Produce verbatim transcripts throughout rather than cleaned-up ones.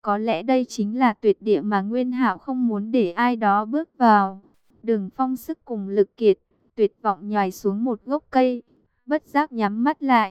Có lẽ đây chính là tuyệt địa mà Nguyên Hạo không muốn để ai đó bước vào. Đường Phong sức cùng lực kiệt, tuyệt vọng nhảy xuống một gốc cây, bất giác nhắm mắt lại.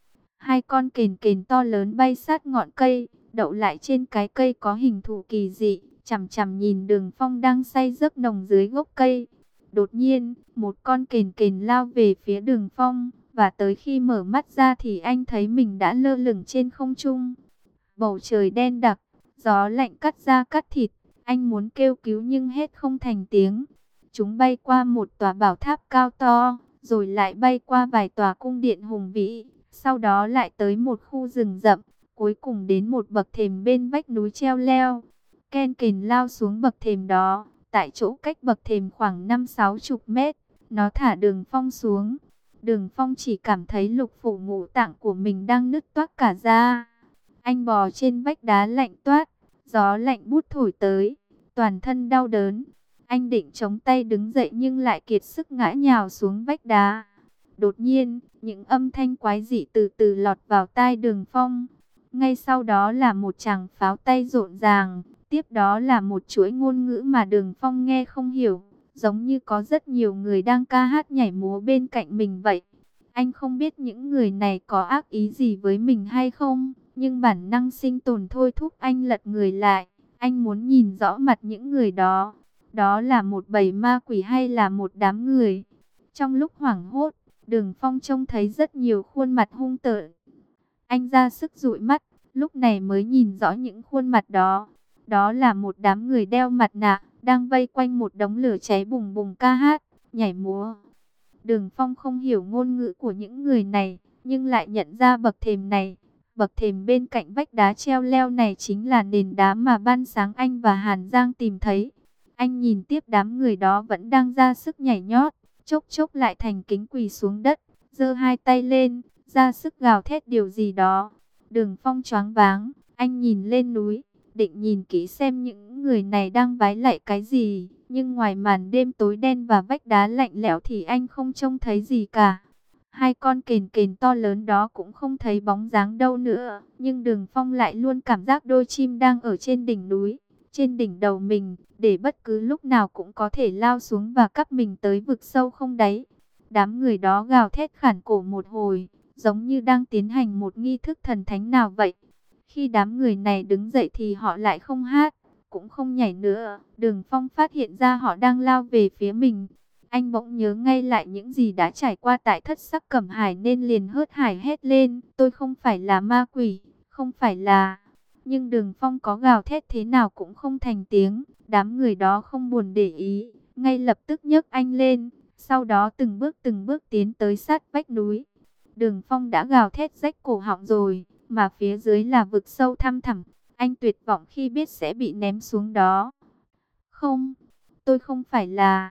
Hai con kền kền to lớn bay sát ngọn cây, đậu lại trên cái cây có hình thù kỳ dị, chằm chằm nhìn Đường Phong đang say giấc nồng dưới gốc cây. Đột nhiên, một con kền kền lao về phía Đường Phong, và tới khi mở mắt ra thì anh thấy mình đã lơ lửng trên không trung. Bầu trời đen đặc, gió lạnh cắt da cắt thịt, anh muốn kêu cứu nhưng hết không thành tiếng. Chúng bay qua một tòa bảo tháp cao to, rồi lại bay qua vài tòa cung điện hùng vĩ, sau đó lại tới một khu rừng rậm, cuối cùng đến một bậc thềm bên vách núi treo leo. Ken kền lao xuống bậc thềm đó, tại chỗ cách bậc thềm khoảng năm sáu chục mét, nó thả Đường Phong xuống. Đường Phong chỉ cảm thấy lục phủ ngũ tạng của mình đang nứt toác cả ra. Anh bò trên vách đá lạnh toát, gió lạnh bút thổi tới, toàn thân đau đớn. Anh định chống tay đứng dậy nhưng lại kiệt sức ngã nhào xuống vách đá. Đột nhiên, những âm thanh quái dị từ từ lọt vào tai Đường Phong. Ngay sau đó là một tràng pháo tay rộn ràng, tiếp đó là một chuỗi ngôn ngữ mà Đường Phong nghe không hiểu, giống như có rất nhiều người đang ca hát nhảy múa bên cạnh mình vậy. Anh không biết những người này có ác ý gì với mình hay không, nhưng bản năng sinh tồn thôi thúc anh lật người lại. Anh muốn nhìn rõ mặt những người đó. Đó là một bầy ma quỷ hay là một đám người? Trong lúc hoảng hốt, Đường Phong trông thấy rất nhiều khuôn mặt hung tợn. Anh ra sức dụi mắt, lúc này mới nhìn rõ những khuôn mặt đó. Đó là một đám người đeo mặt nạ, đang vây quanh một đống lửa cháy bùng bùng ca hát, nhảy múa. Đường Phong không hiểu ngôn ngữ của những người này, nhưng lại nhận ra bậc thềm này. Bậc thềm bên cạnh vách đá treo leo này chính là nền đá mà ban sáng anh và Hàn Giang tìm thấy. Anh nhìn tiếp đám người đó vẫn đang ra sức nhảy nhót, chốc chốc lại thành kính quỳ xuống đất, giơ hai tay lên, ra sức gào thét điều gì đó. Đường Phong choáng váng, anh nhìn lên núi, định nhìn kỹ xem những người này đang vái lạy cái gì, nhưng ngoài màn đêm tối đen và vách đá lạnh lẽo thì anh không trông thấy gì cả. Hai con kền kền to lớn đó cũng không thấy bóng dáng đâu nữa, nhưng Đường Phong lại luôn cảm giác đôi chim đang ở trên đỉnh núi, trên đỉnh đầu mình, để bất cứ lúc nào cũng có thể lao xuống và cắp mình tới vực sâu không đáy. Đám người đó gào thét khản cổ một hồi, giống như đang tiến hành một nghi thức thần thánh nào vậy. Khi đám người này đứng dậy thì họ lại không hát, cũng không nhảy nữa. Đường Phong phát hiện ra họ đang lao về phía mình. Anh bỗng nhớ ngay lại những gì đã trải qua tại Thất Sắc Cẩm Hải nên liền hớt hải hét lên. Tôi không phải là ma quỷ, không phải là... Nhưng Đường Phong có gào thét thế nào cũng không thành tiếng. Đám người đó không buồn để ý, ngay lập tức nhấc anh lên. Sau đó từng bước từng bước tiến tới sát vách núi. Đường Phong đã gào thét rách cổ họng rồi, mà phía dưới là vực sâu thăm thẳm. Anh tuyệt vọng khi biết sẽ bị ném xuống đó. Không, tôi không phải là...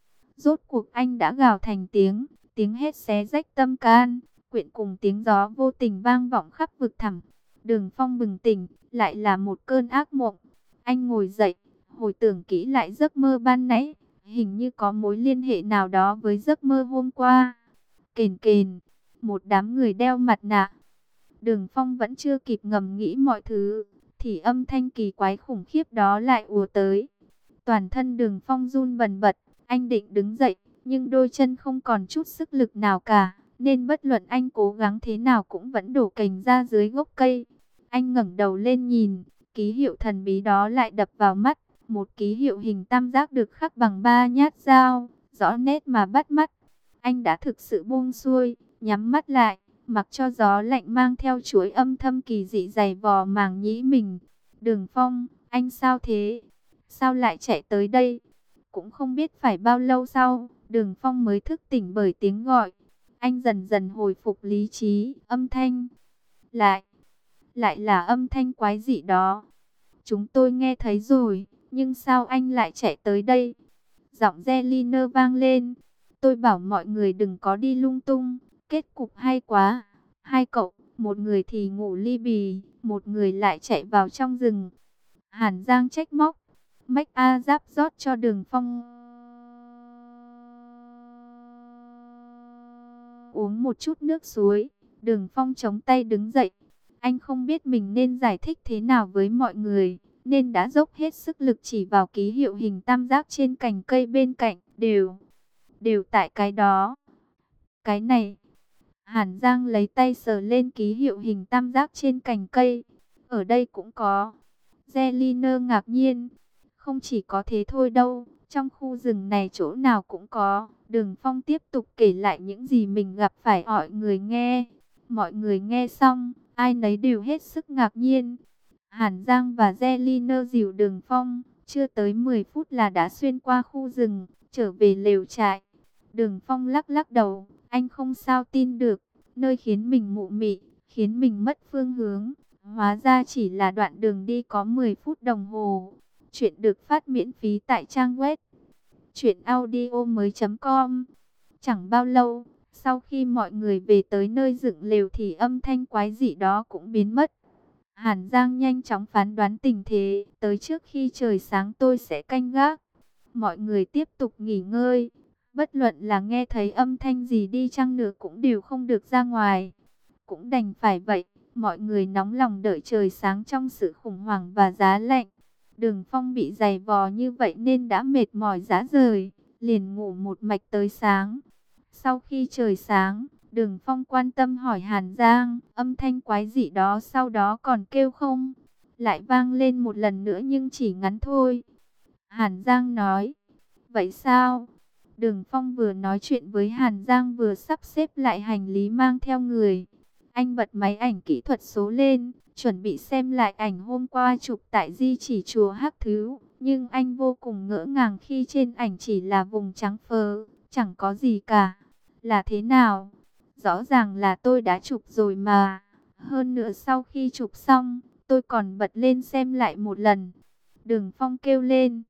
Rốt cuộc anh đã gào thành tiếng, tiếng hét xé rách tâm can, quyện cùng tiếng gió vô tình vang vọng khắp vực thẳm. Đường Phong bừng tỉnh, lại là một cơn ác mộng. Anh ngồi dậy, hồi tưởng kỹ lại giấc mơ ban nãy, hình như có mối liên hệ nào đó với giấc mơ hôm qua. Kền kền, một đám người đeo mặt nạ. Đường Phong vẫn chưa kịp ngẫm nghĩ mọi thứ, thì âm thanh kỳ quái khủng khiếp đó lại ùa tới. Toàn thân Đường Phong run bần bật, anh định đứng dậy, nhưng đôi chân không còn chút sức lực nào cả, nên bất luận anh cố gắng thế nào cũng vẫn đổ cành ra dưới gốc cây. Anh ngẩng đầu lên nhìn, ký hiệu thần bí đó lại đập vào mắt, một ký hiệu hình tam giác được khắc bằng ba nhát dao, rõ nét mà bắt mắt. Anh đã thực sự buông xuôi, nhắm mắt lại, mặc cho gió lạnh mang theo chuỗi âm thầm kỳ dị giày vò màng nhĩ mình. Đường Phong, anh sao thế? Sao lại chạy tới đây? Cũng không biết phải bao lâu sau, Đường Phong mới thức tỉnh bởi tiếng gọi. Anh dần dần hồi phục lý trí, âm thanh. Lại, lại là âm thanh quái dị đó. Chúng tôi nghe thấy rồi, nhưng sao anh lại chạy tới đây? Giọng Jelena vang lên. Tôi bảo mọi người đừng có đi lung tung, kết cục hay quá. Hai cậu, một người thì ngủ ly bì, một người lại chạy vào trong rừng. Hàn Giang trách móc. Mách A Giáp rót cho Đường Phong uống một chút nước suối. Đường Phong chống tay đứng dậy. Anh không biết mình nên giải thích thế nào với mọi người, nên đã dốc hết sức lực chỉ vào ký hiệu hình tam giác trên cành cây bên cạnh. Đều, đều tại cái đó. Cái này. Hàn Giang lấy tay sờ lên ký hiệu hình tam giác trên cành cây. Ở đây cũng có. Zeliner ngạc nhiên. Không chỉ có thế thôi đâu. Trong khu rừng này chỗ nào cũng có. Đường Phong tiếp tục kể lại những gì mình gặp phải mọi người nghe. Mọi người nghe xong, ai nấy đều hết sức ngạc nhiên. Hàn Giang và Zeliner dìu Đường Phong. Chưa tới mười phút là đã xuyên qua khu rừng, trở về lều trại. Đường Phong lắc lắc đầu. Anh không sao tin được, nơi khiến mình mụ mị, khiến mình mất phương hướng. Hóa ra chỉ là đoạn đường đi có mười phút đồng hồ. Chuyện được phát miễn phí tại trang web truyện audio mới chấm com. Chẳng bao lâu, sau khi mọi người về tới nơi dựng lều thì âm thanh quái dị đó cũng biến mất. Hàn Giang nhanh chóng phán đoán tình thế, tới trước khi trời sáng tôi sẽ canh gác. Mọi người tiếp tục nghỉ ngơi. Bất luận là nghe thấy âm thanh gì đi chăng nữa cũng đều không được ra ngoài. Cũng đành phải vậy, mọi người nóng lòng đợi trời sáng trong sự khủng hoảng và giá lạnh. Đường Phong bị dày vò như vậy nên đã mệt mỏi rã rời, liền ngủ một mạch tới sáng. Sau khi trời sáng, Đường Phong quan tâm hỏi Hàn Giang, âm thanh quái dị đó sau đó còn kêu không? Lại vang lên một lần nữa nhưng chỉ ngắn thôi. Hàn Giang nói, vậy sao? Đường Phong vừa nói chuyện với Hàn Giang vừa sắp xếp lại hành lý mang theo người. Anh bật máy ảnh kỹ thuật số lên, chuẩn bị xem lại ảnh hôm qua chụp tại di chỉ chùa Hắc Thứ. Nhưng anh vô cùng ngỡ ngàng khi trên ảnh chỉ là vùng trắng phơ, chẳng có gì cả. Là thế nào? Rõ ràng là tôi đã chụp rồi mà. Hơn nữa sau khi chụp xong, tôi còn bật lên xem lại một lần. Đường Phong kêu lên.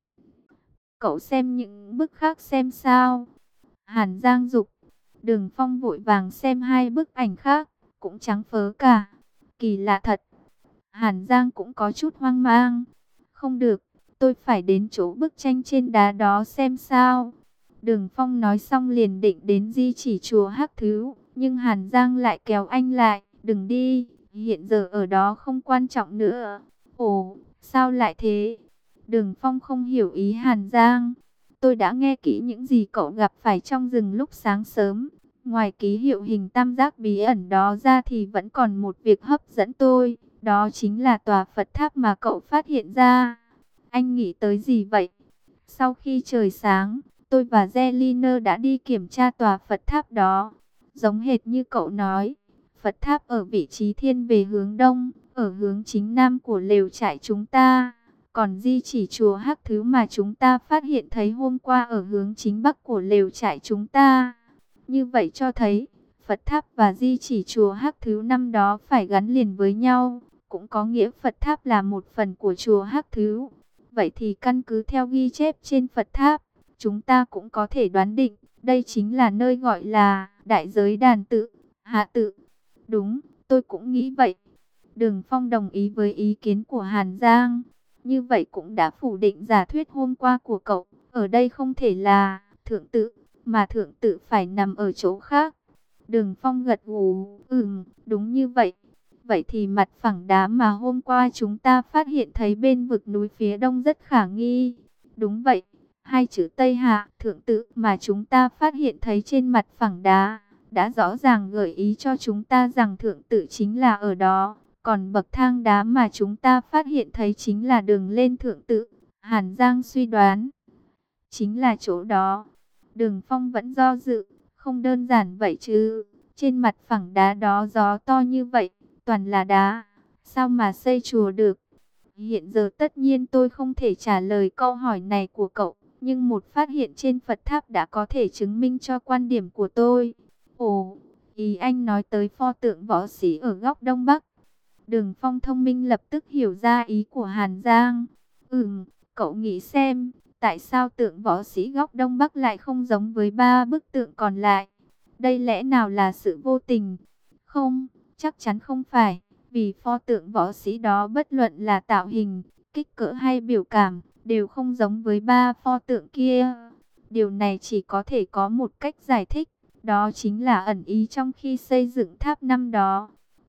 Cậu xem những bức khác xem sao? Hàn Giang dục. Đường Phong vội vàng xem hai bức ảnh khác, cũng trắng phớ cả. Kỳ lạ thật. Hàn Giang cũng có chút hoang mang. Không được, tôi phải đến chỗ bức tranh trên đá đó xem sao. Đường Phong nói xong liền định đến di chỉ chùa Hắc Thứ, nhưng Hàn Giang lại kéo anh lại. Đừng đi, hiện giờ ở đó không quan trọng nữa. Ồ, sao lại thế? Đường Phong không hiểu ý Hàn Giang. Tôi đã nghe kỹ những gì cậu gặp phải trong rừng lúc sáng sớm. Ngoài ký hiệu hình tam giác bí ẩn đó ra thì vẫn còn một việc hấp dẫn tôi. Đó chính là tòa Phật tháp mà cậu phát hiện ra. Anh nghĩ tới gì vậy? Sau khi trời sáng, tôi và Zeliner đã đi kiểm tra tòa Phật tháp đó. Giống hệt như cậu nói, Phật tháp ở vị trí thiên về hướng đông, ở hướng chính nam của lều trại chúng ta. Còn di chỉ chùa Hắc Thứ mà chúng ta phát hiện thấy hôm qua ở hướng chính bắc của lều trại chúng ta. Như vậy cho thấy, Phật tháp và di chỉ chùa Hắc Thứ năm đó phải gắn liền với nhau. Cũng có nghĩa Phật tháp là một phần của chùa Hắc Thứ. Vậy thì căn cứ theo ghi chép trên Phật tháp, chúng ta cũng có thể đoán định, đây chính là nơi gọi là Đại Giới Đàn Tự, Hạ Tự. Đúng, tôi cũng nghĩ vậy. Đường Phong đồng ý với ý kiến của Hàn Giang. Như vậy cũng đã phủ định giả thuyết hôm qua của cậu. Ở đây không thể là thượng tự, mà thượng tự phải nằm ở chỗ khác. Đường Phong gật gù, ừm, đúng như vậy. Vậy thì mặt phẳng đá mà hôm qua chúng ta phát hiện thấy bên vực núi phía đông rất khả nghi. Đúng vậy, hai chữ Tây Hạ, thượng tự mà chúng ta phát hiện thấy trên mặt phẳng đá, đã rõ ràng gợi ý cho chúng ta rằng thượng tự chính là ở đó. Còn bậc thang đá mà chúng ta phát hiện thấy chính là đường lên thượng tự. Hàn Giang suy đoán, chính là chỗ đó. Đường Phong vẫn do dự, không đơn giản vậy chứ. Trên mặt phẳng đá đó gió to như vậy, toàn là đá, sao mà xây chùa được? Hiện giờ tất nhiên tôi không thể trả lời câu hỏi này của cậu, nhưng một phát hiện trên Phật tháp đã có thể chứng minh cho quan điểm của tôi. Ồ, ý anh nói tới pho tượng võ sĩ ở góc đông bắc. Đường Phong thông minh lập tức hiểu ra ý của Hàn Giang. Ừm, cậu nghĩ xem, tại sao tượng võ sĩ góc đông bắc lại không giống với ba bức tượng còn lại? Đây lẽ nào là sự vô tình? Không, chắc chắn không phải, vì pho tượng võ sĩ đó bất luận là tạo hình, kích cỡ hay biểu cảm, đều không giống với ba pho tượng kia. Điều này chỉ có thể có một cách giải thích, đó chính là ẩn ý trong khi xây dựng tháp năm đó.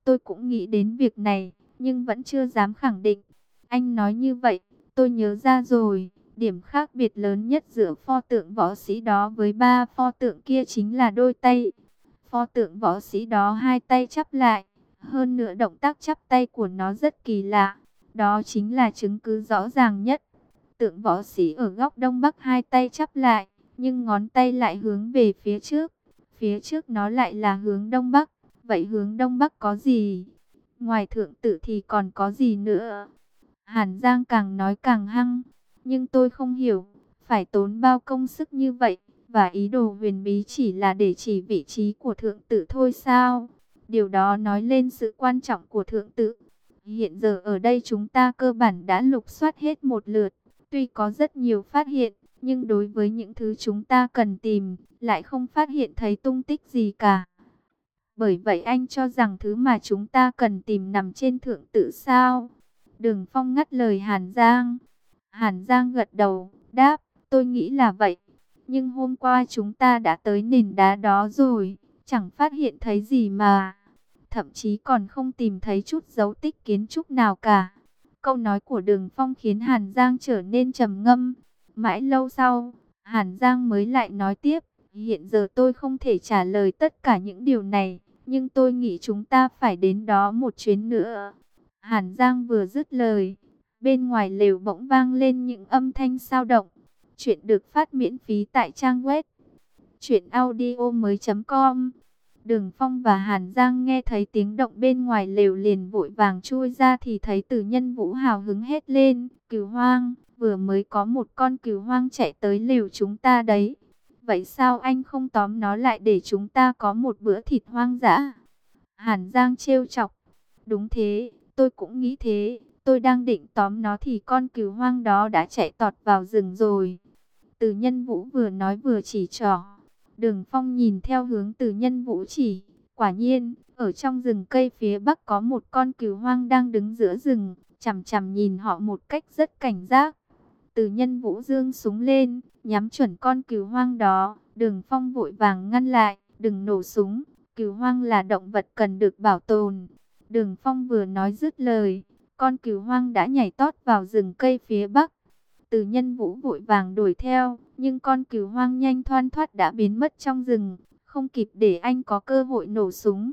Tôi cũng nghĩ đến việc này, nhưng vẫn chưa dám khẳng định. Anh nói như vậy, tôi nhớ ra rồi. Điểm khác biệt lớn nhất giữa pho tượng võ sĩ đó với ba pho tượng kia chính là đôi tay. Pho tượng võ sĩ đó hai tay chắp lại. Hơn nữa động tác chắp tay của nó rất kỳ lạ. Đó chính là chứng cứ rõ ràng nhất. Tượng võ sĩ ở góc đông bắc hai tay chắp lại, nhưng ngón tay lại hướng về phía trước. Phía trước nó lại là hướng đông bắc. Vậy hướng đông bắc có gì? Ngoài thượng tự thì còn có gì nữa? Hàn Giang càng nói càng hăng. Nhưng tôi không hiểu, phải tốn bao công sức như vậy, và ý đồ huyền bí chỉ là để chỉ vị trí của thượng tự thôi sao? Điều đó nói lên sự quan trọng của thượng tự. Hiện giờ ở đây chúng ta cơ bản đã lục soát hết một lượt. Tuy có rất nhiều phát hiện, nhưng đối với những thứ chúng ta cần tìm, lại không phát hiện thấy tung tích gì cả. Bởi vậy anh cho rằng thứ mà chúng ta cần tìm nằm trên thượng tự sao? Đường Phong ngắt lời Hàn Giang. Hàn Giang gật đầu, đáp, tôi nghĩ là vậy. Nhưng hôm qua chúng ta đã tới nền đá đó rồi, chẳng phát hiện thấy gì mà. Thậm chí còn không tìm thấy chút dấu tích kiến trúc nào cả. Câu nói của Đường Phong khiến Hàn Giang trở nên trầm ngâm. Mãi lâu sau, Hàn Giang mới lại nói tiếp. Hiện giờ tôi không thể trả lời tất cả những điều này, nhưng tôi nghĩ chúng ta phải đến đó một chuyến nữa. Hàn Giang vừa dứt lời, bên ngoài lều bỗng vang lên những âm thanh xao động. Chuyện được phát miễn phí tại trang web truyện audio mới chấm com. Đường Phong và Hàn Giang nghe thấy tiếng động bên ngoài lều liền vội vàng chui ra thì thấy Từ Nhân Vũ hào hứng hét lên, cừu hoang, vừa mới có một con cừu hoang chạy tới lều chúng ta đấy. Vậy sao anh không tóm nó lại để chúng ta có một bữa thịt hoang dã? Hàn Giang trêu chọc, đúng thế, tôi cũng nghĩ thế, tôi đang định tóm nó thì con cừu hoang đó đã chạy tọt vào rừng rồi. Từ Nhân Vũ vừa nói vừa chỉ trỏ. Đường Phong nhìn theo hướng Từ Nhân Vũ chỉ, quả nhiên, ở trong rừng cây phía bắc có một con cừu hoang đang đứng giữa rừng, chằm chằm nhìn họ một cách rất cảnh giác. Từ Nhân Vũ giương súng lên, nhắm chuẩn con cừu hoang đó. Đường Phong vội vàng ngăn lại, đừng nổ súng, cừu hoang là động vật cần được bảo tồn. Đường Phong vừa nói dứt lời, con cừu hoang đã nhảy tót vào rừng cây phía bắc. Từ Nhân Vũ vội vàng đuổi theo, nhưng con cừu hoang nhanh thoăn thoắt đã biến mất trong rừng, không kịp để anh có cơ hội nổ súng.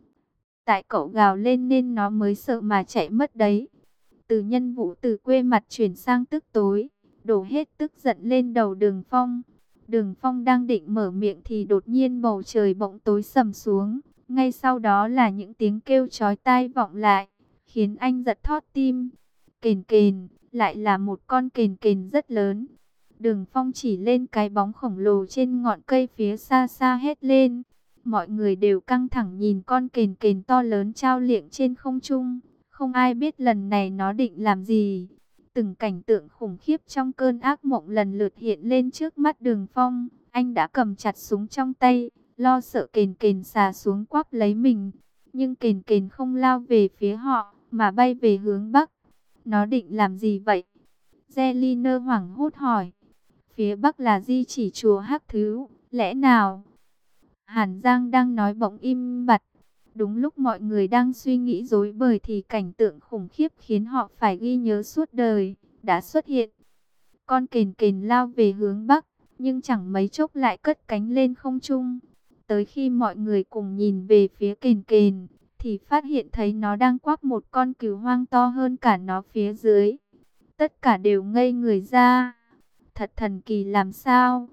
Tại cậu gào lên nên nó mới sợ mà chạy mất đấy. Từ Nhân Vũ từ quê mặt chuyển sang tức tối, đổ hết tức giận lên đầu Đường Phong. Đường Phong đang định mở miệng thì đột nhiên bầu trời bỗng tối sầm xuống. Ngay sau đó là những tiếng kêu chói tai vọng lại, khiến anh giật thót tim. Kền kền, lại là một con kền kền rất lớn. Đường Phong chỉ lên cái bóng khổng lồ trên ngọn cây phía xa xa hét lên. Mọi người đều căng thẳng nhìn con kền kền to lớn trao liệng trên không trung. Không ai biết lần này nó định làm gì. Từng cảnh tượng khủng khiếp trong cơn ác mộng lần lượt hiện lên trước mắt Đường Phong. Anh đã cầm chặt súng trong tay, lo sợ kền kền xà xuống quắp lấy mình. Nhưng kền kền không lao về phía họ, mà bay về hướng bắc. Nó định làm gì vậy? Zelina hoảng hốt hỏi. Phía bắc là di chỉ chùa Hắc Thứ, lẽ nào? Hàn Giang đang nói bỗng im bặt. Đúng lúc mọi người đang suy nghĩ rối bời thì cảnh tượng khủng khiếp khiến họ phải ghi nhớ suốt đời đã xuất hiện. Con kền kền lao về hướng bắc, nhưng chẳng mấy chốc lại cất cánh lên không trung. Tới khi mọi người cùng nhìn về phía kền kền, thì phát hiện thấy nó đang quắp một con cừu hoang to hơn cả nó phía dưới. Tất cả đều ngây người ra. Thật thần kỳ làm sao?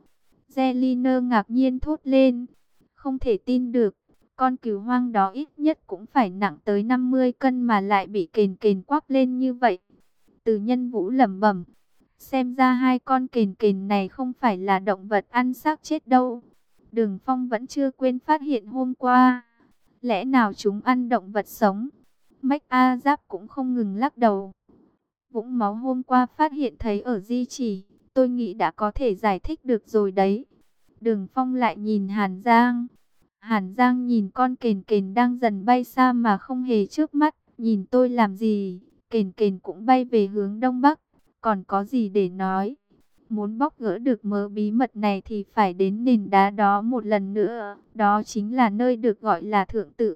Zelina ngạc nhiên thốt lên. Không thể tin được, con cừu hoang đó ít nhất cũng phải nặng tới năm mươi cân mà lại bị kền kền quắp lên như vậy. Từ Nhân Vũ lẩm bẩm, xem ra hai con kền kền này không phải là động vật ăn xác chết đâu. Đường Phong vẫn chưa quên phát hiện hôm qua. Lẽ nào chúng ăn động vật sống? Mách A Giáp cũng không ngừng lắc đầu. Vũng máu hôm qua phát hiện thấy ở di chỉ, tôi nghĩ đã có thể giải thích được rồi đấy. Đường Phong lại nhìn Hàn Giang. Hàn Giang nhìn con kền kền đang dần bay xa mà không hề trước mắt. Nhìn tôi làm gì? Kền kền cũng bay về hướng đông bắc. Còn có gì để nói? Muốn bóc gỡ được mớ bí mật này thì phải đến nền đá đó một lần nữa. Đó chính là nơi được gọi là thượng tự.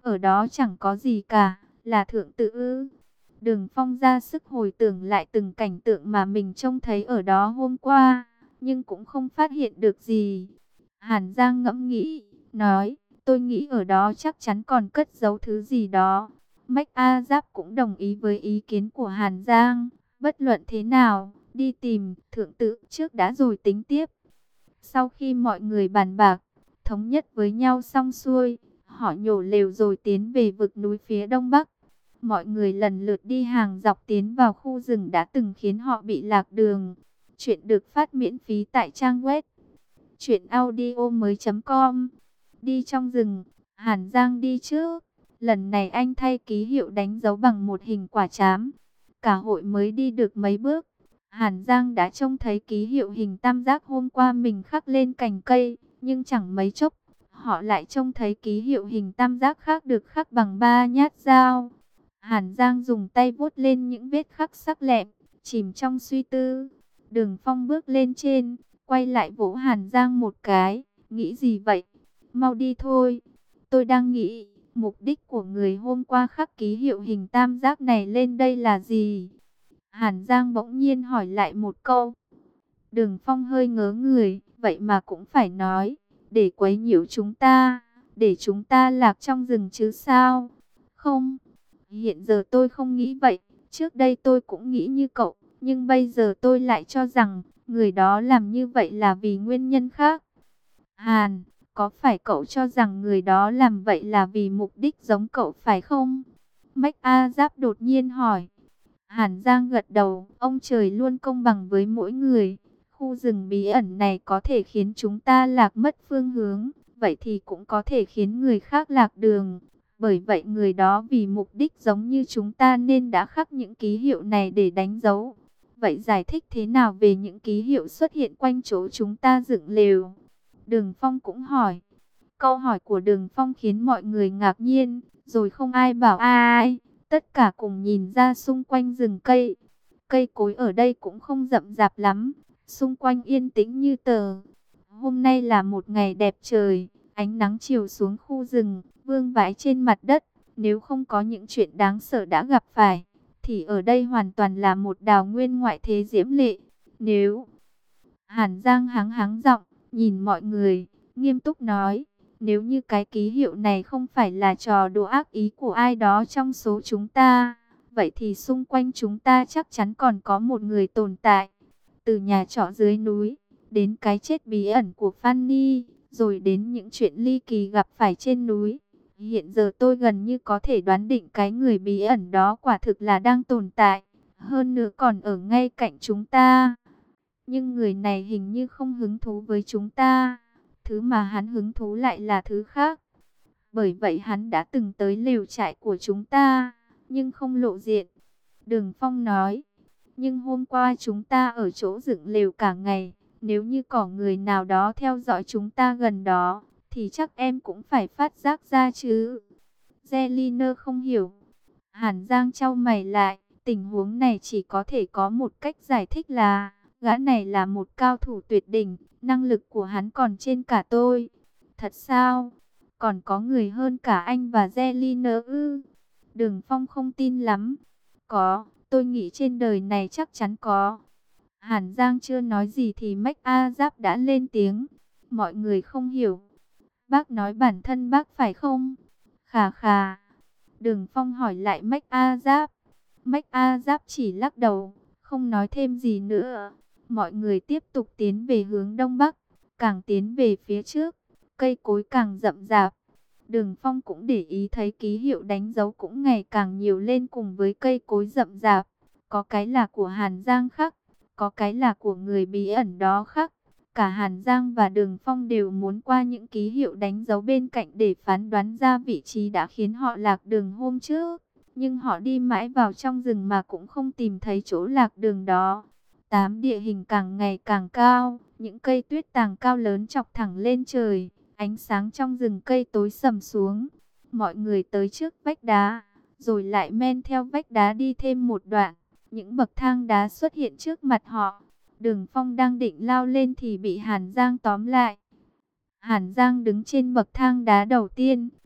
Ở đó chẳng có gì cả, là thượng tự ư? Đường Phong ra sức hồi tưởng lại từng cảnh tượng mà mình trông thấy ở đó hôm qua, nhưng cũng không phát hiện được gì. Hàn Giang ngẫm nghĩ, nói, tôi nghĩ ở đó chắc chắn còn cất giấu thứ gì đó. Mách A Giáp cũng đồng ý với ý kiến của Hàn Giang. Bất luận thế nào, đi tìm thượng tự trước đã rồi tính tiếp. Sau khi mọi người bàn bạc, thống nhất với nhau xong xuôi, họ nhổ lều rồi tiến về vực núi phía đông bắc. Mọi người lần lượt đi hàng dọc tiến vào khu rừng đã từng khiến họ bị lạc đường. Chuyện được phát miễn phí tại trang web truyện audio mới chấm com. Đi trong rừng, Hàn Giang đi trước. Lần này anh thay ký hiệu đánh dấu bằng một hình quả trám. Cả hội mới đi được mấy bước, Hàn Giang đã trông thấy ký hiệu hình tam giác hôm qua mình khắc lên cành cây. Nhưng chẳng mấy chốc, họ lại trông thấy ký hiệu hình tam giác khác được khắc bằng ba nhát dao. Hàn Giang dùng tay vuốt lên những vết khắc sắc lẹm, chìm trong suy tư. Đường Phong bước lên trên, quay lại vỗ Hàn Giang một cái. Nghĩ gì vậy? Mau đi thôi. Tôi đang nghĩ, mục đích của người hôm qua khắc ký hiệu hình tam giác này lên đây là gì? Hàn Giang bỗng nhiên hỏi lại một câu. Đường Phong hơi ngớ người, vậy mà cũng phải nói, để quấy nhiễu chúng ta, để chúng ta lạc trong rừng chứ sao? Không, hiện giờ tôi không nghĩ vậy, trước đây tôi cũng nghĩ như cậu, nhưng bây giờ tôi lại cho rằng, người đó làm như vậy là vì nguyên nhân khác. Hàn, có phải cậu cho rằng người đó làm vậy là vì mục đích giống cậu phải không? Mách A Giáp đột nhiên hỏi. Hàn Giang gật đầu, ông trời luôn công bằng với mỗi người. Khu rừng bí ẩn này có thể khiến chúng ta lạc mất phương hướng, vậy thì cũng có thể khiến người khác lạc đường. Bởi vậy người đó vì mục đích giống như chúng ta nên đã khắc những ký hiệu này để đánh dấu. Vậy giải thích thế nào về những ký hiệu xuất hiện quanh chỗ chúng ta dựng lều? Đường Phong cũng hỏi. Câu hỏi của Đường Phong khiến mọi người ngạc nhiên, rồi không ai bảo ai. Tất cả cùng nhìn ra xung quanh rừng cây. Cây cối ở đây cũng không rậm rạp lắm, xung quanh yên tĩnh như tờ. Hôm nay là một ngày đẹp trời, ánh nắng chiều xuống khu rừng, vương vãi trên mặt đất. Nếu không có những chuyện đáng sợ đã gặp phải, thì ở đây hoàn toàn là một đào nguyên ngoại thế diễm lệ. Nếu... Hàn Giang hắng hắng giọng, nhìn mọi người, nghiêm túc nói. Nếu như cái ký hiệu này không phải là trò đùa ác ý của ai đó trong số chúng ta, vậy thì xung quanh chúng ta chắc chắn còn có một người tồn tại. Từ nhà trọ dưới núi, đến cái chết bí ẩn của Fanny, rồi đến những chuyện ly kỳ gặp phải trên núi. Hiện giờ tôi gần như có thể đoán định cái người bí ẩn đó quả thực là đang tồn tại, hơn nữa còn ở ngay cạnh chúng ta. Nhưng người này hình như không hứng thú với chúng ta. Thứ mà hắn hứng thú lại là thứ khác. Bởi vậy hắn đã từng tới lều trại của chúng ta, nhưng không lộ diện. Đường Phong nói, nhưng hôm qua chúng ta ở chỗ dựng lều cả ngày. Nếu như có người nào đó theo dõi chúng ta gần đó, thì chắc em cũng phải phát giác ra chứ. Zeliner không hiểu. Hàn Giang chau mày lại, tình huống này chỉ có thể có một cách giải thích là, gã này là một cao thủ tuyệt đỉnh. Năng lực của hắn còn trên cả tôi. Thật sao? Còn có người hơn cả anh và Zeliner ư? Đường Phong không tin lắm. Có, tôi nghĩ trên đời này chắc chắn có. Hàn Giang chưa nói gì thì Mách A Giáp đã lên tiếng. Mọi người không hiểu. Bác nói bản thân bác phải không? Khà khà. Đường Phong hỏi lại Mách A Giáp. Mách A Giáp chỉ lắc đầu, không nói thêm gì nữa. Mọi người tiếp tục tiến về hướng đông bắc, càng tiến về phía trước, cây cối càng rậm rạp. Đường Phong cũng để ý thấy ký hiệu đánh dấu cũng ngày càng nhiều lên cùng với cây cối rậm rạp. Có cái là của Hàn Giang khác, có cái là của người bí ẩn đó khác. Cả Hàn Giang và Đường Phong đều muốn qua những ký hiệu đánh dấu bên cạnh để phán đoán ra vị trí đã khiến họ lạc đường hôm trước. Nhưng họ đi mãi vào trong rừng mà cũng không tìm thấy chỗ lạc đường đó. Tám địa hình càng ngày càng cao, những cây tuyết tàng cao lớn chọc thẳng lên trời, ánh sáng trong rừng cây tối sầm xuống. Mọi người tới trước vách đá, rồi lại men theo vách đá đi thêm một đoạn. Những bậc thang đá xuất hiện trước mặt họ. Đường Phong đang định lao lên thì bị Hàn Giang tóm lại. Hàn Giang đứng trên bậc thang đá đầu tiên,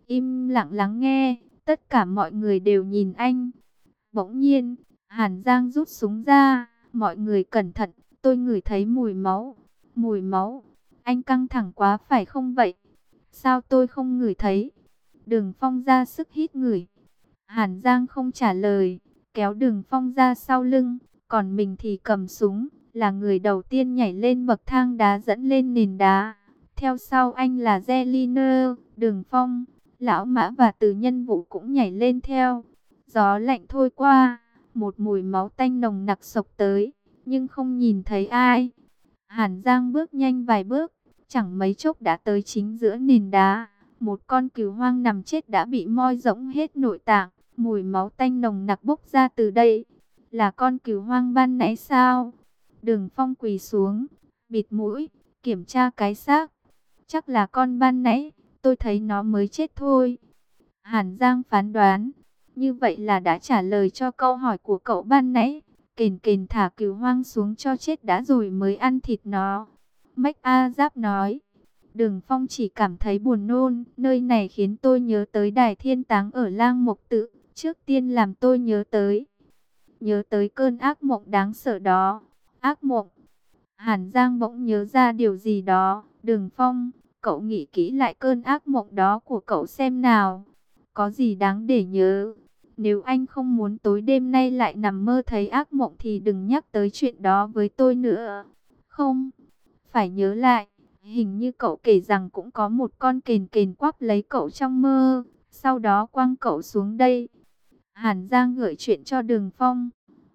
im lặng lắng nghe, tất cả mọi người đều nhìn anh. Bỗng nhiên, Hàn Giang rút súng ra, mọi người cẩn thận, tôi ngửi thấy mùi máu. Mùi máu, anh căng thẳng quá phải không vậy? Sao tôi không ngửi thấy? Đường Phong ra sức hít ngửi. Hàn Giang không trả lời, kéo Đường Phong ra sau lưng, còn mình thì cầm súng, là người đầu tiên nhảy lên bậc thang đá dẫn lên nền đá. Theo sau anh là Zeliner, Đường Phong, Lão Mã và Từ Nhân Vũ cũng nhảy lên theo. Gió lạnh thôi qua, một mùi máu tanh nồng nặc xộc tới, nhưng không nhìn thấy ai. Hàn Giang bước nhanh vài bước, chẳng mấy chốc đã tới chính giữa nền đá. Một con cừu hoang nằm chết đã bị moi rỗng hết nội tạng, mùi máu tanh nồng nặc bốc ra từ đây. Là con cừu hoang ban nãy sao? Đường Phong quỳ xuống, bịt mũi, kiểm tra cái xác. Chắc là con ban nãy, tôi thấy nó mới chết thôi. Hàn Giang phán đoán, như vậy là đã trả lời cho câu hỏi của cậu ban nãy. Kền kền thả cừu hoang xuống cho chết đã rồi mới ăn thịt nó. Mách A Giáp nói. Đường Phong chỉ cảm thấy buồn nôn. Nơi này khiến tôi nhớ tới đài thiên táng ở Lang Mộc Tự. Trước tiên làm tôi nhớ tới. Nhớ tới cơn ác mộng đáng sợ đó. Ác mộng. Hàn Giang bỗng nhớ ra điều gì đó. Đường Phong, cậu nghĩ kỹ lại cơn ác mộng đó của cậu xem nào. Có gì đáng để nhớ. Nếu anh không muốn tối đêm nay lại nằm mơ thấy ác mộng thì đừng nhắc tới chuyện đó với tôi nữa. Không, phải nhớ lại. Hình như cậu kể rằng cũng có một con kền kền quắp lấy cậu trong mơ. Sau đó quăng cậu xuống đây. Hàn Giang gợi chuyện cho Đường Phong.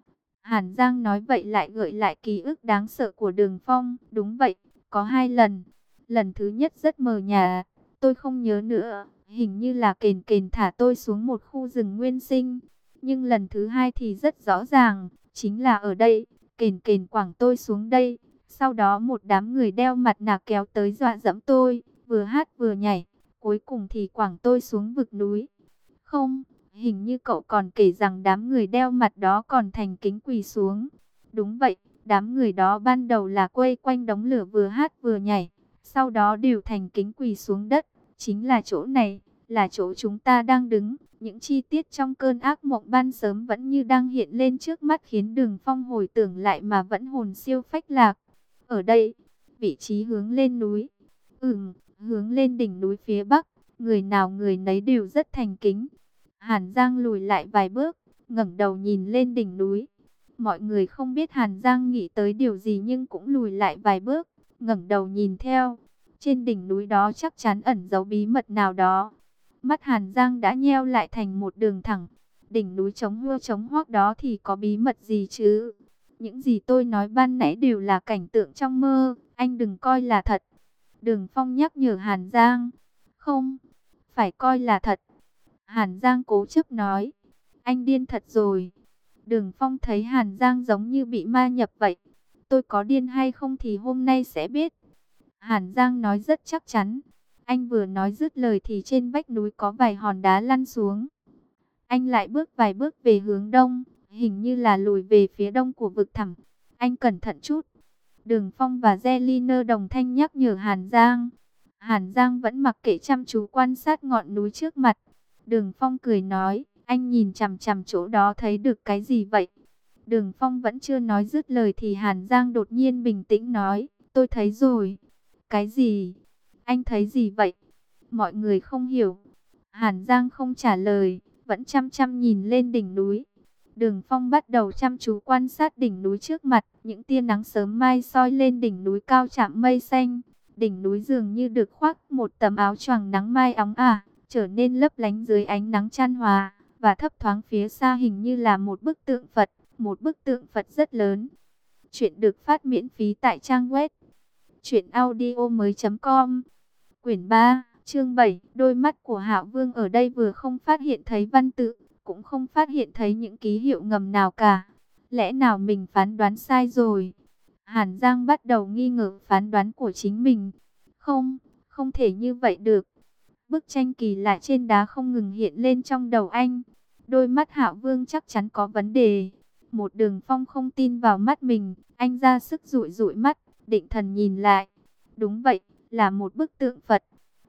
Hàn Giang nói vậy lại gợi lại ký ức đáng sợ của Đường Phong. Đúng vậy, có hai lần. Lần thứ nhất rất mờ nhạt, tôi không nhớ nữa. Hình như là kền kền thả tôi xuống một khu rừng nguyên sinh. Nhưng lần thứ hai thì rất rõ ràng, chính là ở đây, kền kền quẳng tôi xuống đây. Sau đó một đám người đeo mặt nạ kéo tới dọa dẫm tôi, vừa hát vừa nhảy. Cuối cùng thì quẳng tôi xuống vực núi. Không, hình như cậu còn kể rằng đám người đeo mặt đó còn thành kính quỳ xuống. Đúng vậy, đám người đó ban đầu là quây quanh đống lửa vừa hát vừa nhảy. Sau đó đều thành kính quỳ xuống đất. Chính là chỗ này, là chỗ chúng ta đang đứng. Những chi tiết trong cơn ác mộng ban sớm vẫn như đang hiện lên trước mắt khiến Đường Phong hồi tưởng lại mà vẫn hồn siêu phách lạc. Ở đây, vị trí hướng lên núi. Ừm, hướng lên đỉnh núi phía bắc. Người nào người nấy đều rất thành kính. Hàn Giang lùi lại vài bước, ngẩng đầu nhìn lên đỉnh núi. Mọi người không biết Hàn Giang nghĩ tới điều gì nhưng cũng lùi lại vài bước, ngẩng đầu nhìn theo. Trên đỉnh núi đó chắc chắn ẩn giấu bí mật nào đó. Mắt Hàn Giang đã nheo lại thành một đường thẳng. Đỉnh núi trống hua trống hoác đó thì có bí mật gì chứ? Những gì tôi nói ban nãy đều là cảnh tượng trong mơ, anh đừng coi là thật. Đường Phong nhắc nhở Hàn Giang. Không, phải coi là thật. Hàn Giang cố chấp nói. Anh điên thật rồi. Đường Phong thấy Hàn Giang giống như bị ma nhập vậy. Tôi có điên hay không thì hôm nay sẽ biết. Hàn Giang nói rất chắc chắn. Anh vừa nói dứt lời thì trên vách núi có vài hòn đá lăn xuống. Anh lại bước vài bước về hướng đông, hình như là lùi về phía đông của vực thẳm. Anh cẩn thận chút. Đường Phong và Zeliner đồng thanh nhắc nhở Hàn Giang. Hàn Giang vẫn mặc kệ chăm chú quan sát ngọn núi trước mặt. Đường Phong cười nói, anh nhìn chằm chằm chỗ đó thấy được cái gì vậy? Đường Phong vẫn chưa nói dứt lời thì Hàn Giang đột nhiên bình tĩnh nói, tôi thấy rồi. Cái gì? Anh thấy gì vậy? Mọi người không hiểu. Hàn Giang không trả lời, vẫn chăm chăm nhìn lên đỉnh núi. Đường Phong bắt đầu chăm chú quan sát đỉnh núi trước mặt, những tia nắng sớm mai soi lên đỉnh núi cao chạm mây xanh. Đỉnh núi dường như được khoác một tấm áo choàng nắng mai óng ả, trở nên lấp lánh dưới ánh nắng chan hòa, và thấp thoáng phía xa hình như là một bức tượng Phật, một bức tượng Phật rất lớn. Chuyện được phát miễn phí tại trang web truyện audio mới chấm com. Quyển ba, chương bảy, đôi mắt của Hạo Vương ở đây vừa không phát hiện thấy văn tự, cũng không phát hiện thấy những ký hiệu ngầm nào cả. Lẽ nào mình phán đoán sai rồi? Hàn Giang bắt đầu nghi ngờ phán đoán của chính mình. Không, không thể như vậy được. Bức tranh kỳ lạ trên đá không ngừng hiện lên trong đầu anh. Đôi mắt Hạo Vương chắc chắn có vấn đề. Một Đường Phong không tin vào mắt mình, anh ra sức dụi dụi mắt, định thần nhìn lại. Đúng vậy, là một bức tượng Phật.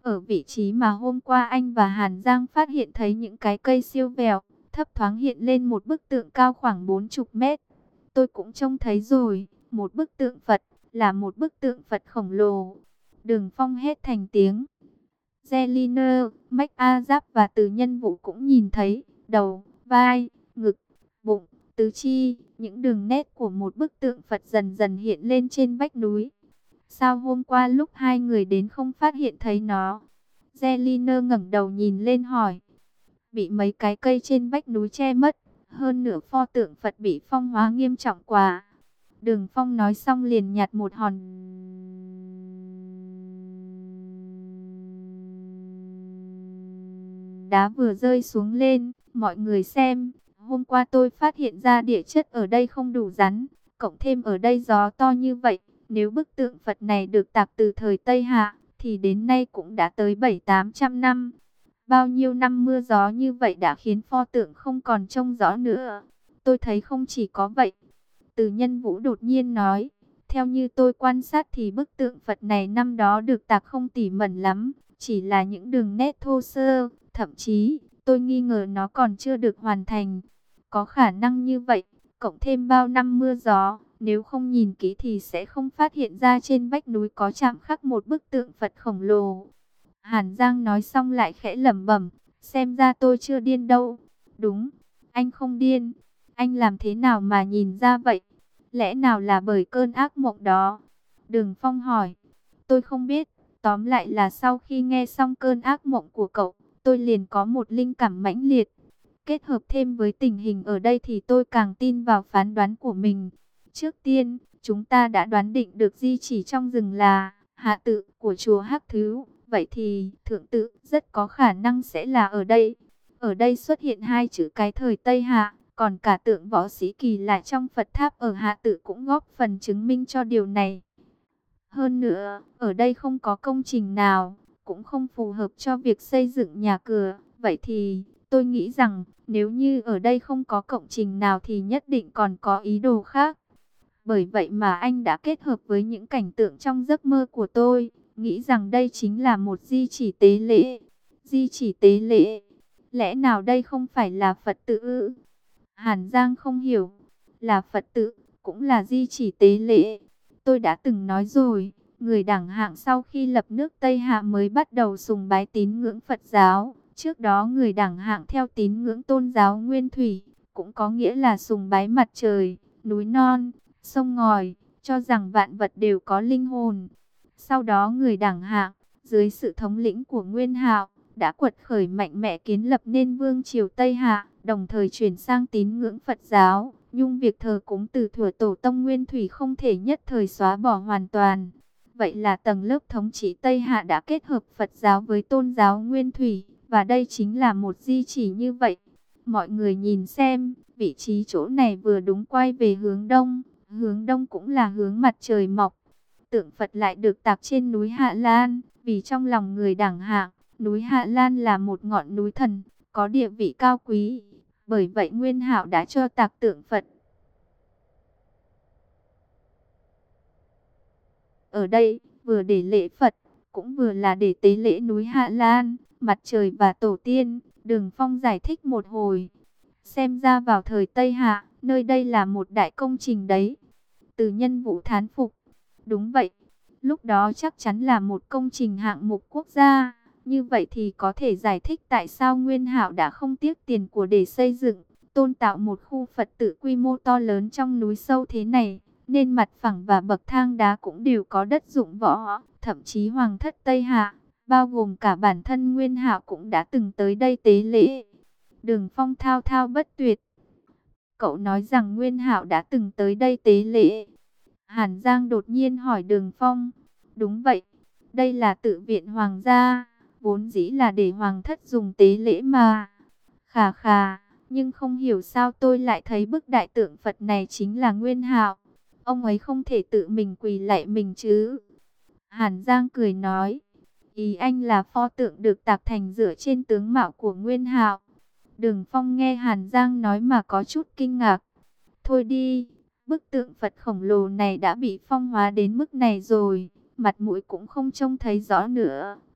Ở vị trí mà hôm qua anh và Hàn Giang phát hiện thấy những cái cây siêu vẹo, thấp thoáng hiện lên một bức tượng cao khoảng bốn mươi mét. Tôi cũng trông thấy rồi, một bức tượng Phật, là một bức tượng Phật khổng lồ. Đường Phong hét thành tiếng. Zeliner, Mách A Giáp và Từ Nhân Vũ cũng nhìn thấy, đầu, vai, ngực, bụng, tứ chi, những đường nét của một bức tượng Phật dần dần hiện lên trên vách núi. Sao hôm qua lúc hai người đến không phát hiện thấy nó? Zeliner ngẩng đầu nhìn lên hỏi. Bị mấy cái cây trên vách núi che mất, hơn nửa pho tượng Phật bị phong hóa nghiêm trọng quá. Đường Phong nói xong liền nhặt một hòn đá vừa rơi xuống lên. Mọi người xem, hôm qua tôi phát hiện ra địa chất ở đây không đủ rắn, cộng thêm ở đây gió to như vậy. Nếu bức tượng Phật này được tạc từ thời Tây Hạ, thì đến nay cũng đã tới bảy tám trăm năm. Bao nhiêu năm mưa gió như vậy đã khiến pho tượng không còn trông rõ nữa. Tôi thấy không chỉ có vậy. Từ Nhân Vũ đột nhiên nói, theo như tôi quan sát thì bức tượng Phật này năm đó được tạc không tỉ mẩn lắm, chỉ là những đường nét thô sơ, thậm chí tôi nghi ngờ nó còn chưa được hoàn thành. Có khả năng như vậy, cộng thêm bao năm mưa gió, nếu không nhìn kỹ thì sẽ không phát hiện ra trên vách núi có chạm khắc một bức tượng Phật khổng lồ. Hàn Giang nói xong lại khẽ lẩm bẩm, xem ra tôi chưa điên đâu. Đúng, anh không điên. Anh làm thế nào mà nhìn ra vậy? Lẽ nào là bởi cơn ác mộng đó? Đường Phong hỏi. Tôi không biết. Tóm lại là sau khi nghe xong cơn ác mộng của cậu, tôi liền có một linh cảm mãnh liệt. Kết hợp thêm với tình hình ở đây thì tôi càng tin vào phán đoán của mình. Trước tiên, chúng ta đã đoán định được di chỉ trong rừng là hạ tự của chùa Hắc Thứu. Vậy thì thượng tự rất có khả năng sẽ là ở đây. Ở đây xuất hiện hai chữ cái thời Tây Hạ. Còn cả tượng võ sĩ kỳ lạ trong Phật tháp ở hạ tự cũng góp phần chứng minh cho điều này. Hơn nữa, ở đây không có công trình nào, cũng không phù hợp cho việc xây dựng nhà cửa. Vậy thì, tôi nghĩ rằng, nếu như ở đây không có công trình nào thì nhất định còn có ý đồ khác. Bởi vậy mà anh đã kết hợp với những cảnh tượng trong giấc mơ của tôi, nghĩ rằng đây chính là một di chỉ tế lễ. Di chỉ tế lễ, lẽ nào đây không phải là Phật tự ư? Hàn Giang không hiểu, là Phật tự, cũng là di chỉ tế lễ. Tôi đã từng nói rồi, người đẳng hạng sau khi lập nước Tây Hạ mới bắt đầu sùng bái tín ngưỡng Phật giáo. Trước đó người đẳng hạng theo tín ngưỡng tôn giáo Nguyên Thủy, cũng có nghĩa là sùng bái mặt trời, núi non, sông ngòi, cho rằng vạn vật đều có linh hồn. Sau đó người đẳng hạng, dưới sự thống lĩnh của Nguyên Hạo, đã quật khởi mạnh mẽ kiến lập nên vương triều Tây Hạ, đồng thời chuyển sang tín ngưỡng Phật giáo. Nhưng việc thờ cúng từ thuở tổ tông Nguyên Thủy không thể nhất thời xóa bỏ hoàn toàn. Vậy là tầng lớp thống trị Tây Hạ đã kết hợp Phật giáo với tôn giáo Nguyên Thủy, và đây chính là một di chỉ như vậy. Mọi người nhìn xem, vị trí chỗ này vừa đúng quay về hướng đông, hướng đông cũng là hướng mặt trời mọc. Tượng Phật lại được tạc trên núi Hạ Lan, vì trong lòng người đẳng hạng, núi Hạ Lan là một ngọn núi thần, có địa vị cao quý. Bởi vậy Nguyên Hạo đã cho tạc tượng Phật ở đây, vừa để lễ Phật, cũng vừa là để tế lễ núi Hạ Lan, mặt trời và tổ tiên. Đường Phong giải thích một hồi. Xem ra vào thời Tây Hạ, nơi đây là một đại công trình đấy. Từ Nhân Vũ thán phục. Đúng vậy, lúc đó chắc chắn là một công trình hạng mục quốc gia. Như vậy thì có thể giải thích tại sao Nguyên Hạo đã không tiếc tiền của để xây dựng, tôn tạo một khu Phật tự quy mô to lớn trong núi sâu thế này. Nên mặt phẳng và bậc thang đá cũng đều có đất dụng võ. Thậm chí Hoàng thất Tây Hạ, bao gồm cả bản thân Nguyên Hạo cũng đã từng tới đây tế lễ. Đường Phong thao thao bất tuyệt. Cậu nói rằng Nguyên Hạo đã từng tới đây tế lễ. Hàn Giang đột nhiên hỏi Đường Phong. Đúng vậy, đây là tự viện hoàng gia, vốn dĩ là để hoàng thất dùng tế lễ mà. Khà khà, nhưng không hiểu sao tôi lại thấy bức đại tượng Phật này chính là Nguyên Hạo. Ông ấy không thể tự mình quỳ lạy mình chứ? Hàn Giang cười nói. Ý anh là pho tượng được tạc thành dựa trên tướng mạo của Nguyên Hạo. Đường Phong nghe Hàn Giang nói mà có chút kinh ngạc. Thôi đi, bức tượng Phật khổng lồ này đã bị phong hóa đến mức này rồi, mặt mũi cũng không trông thấy rõ nữa.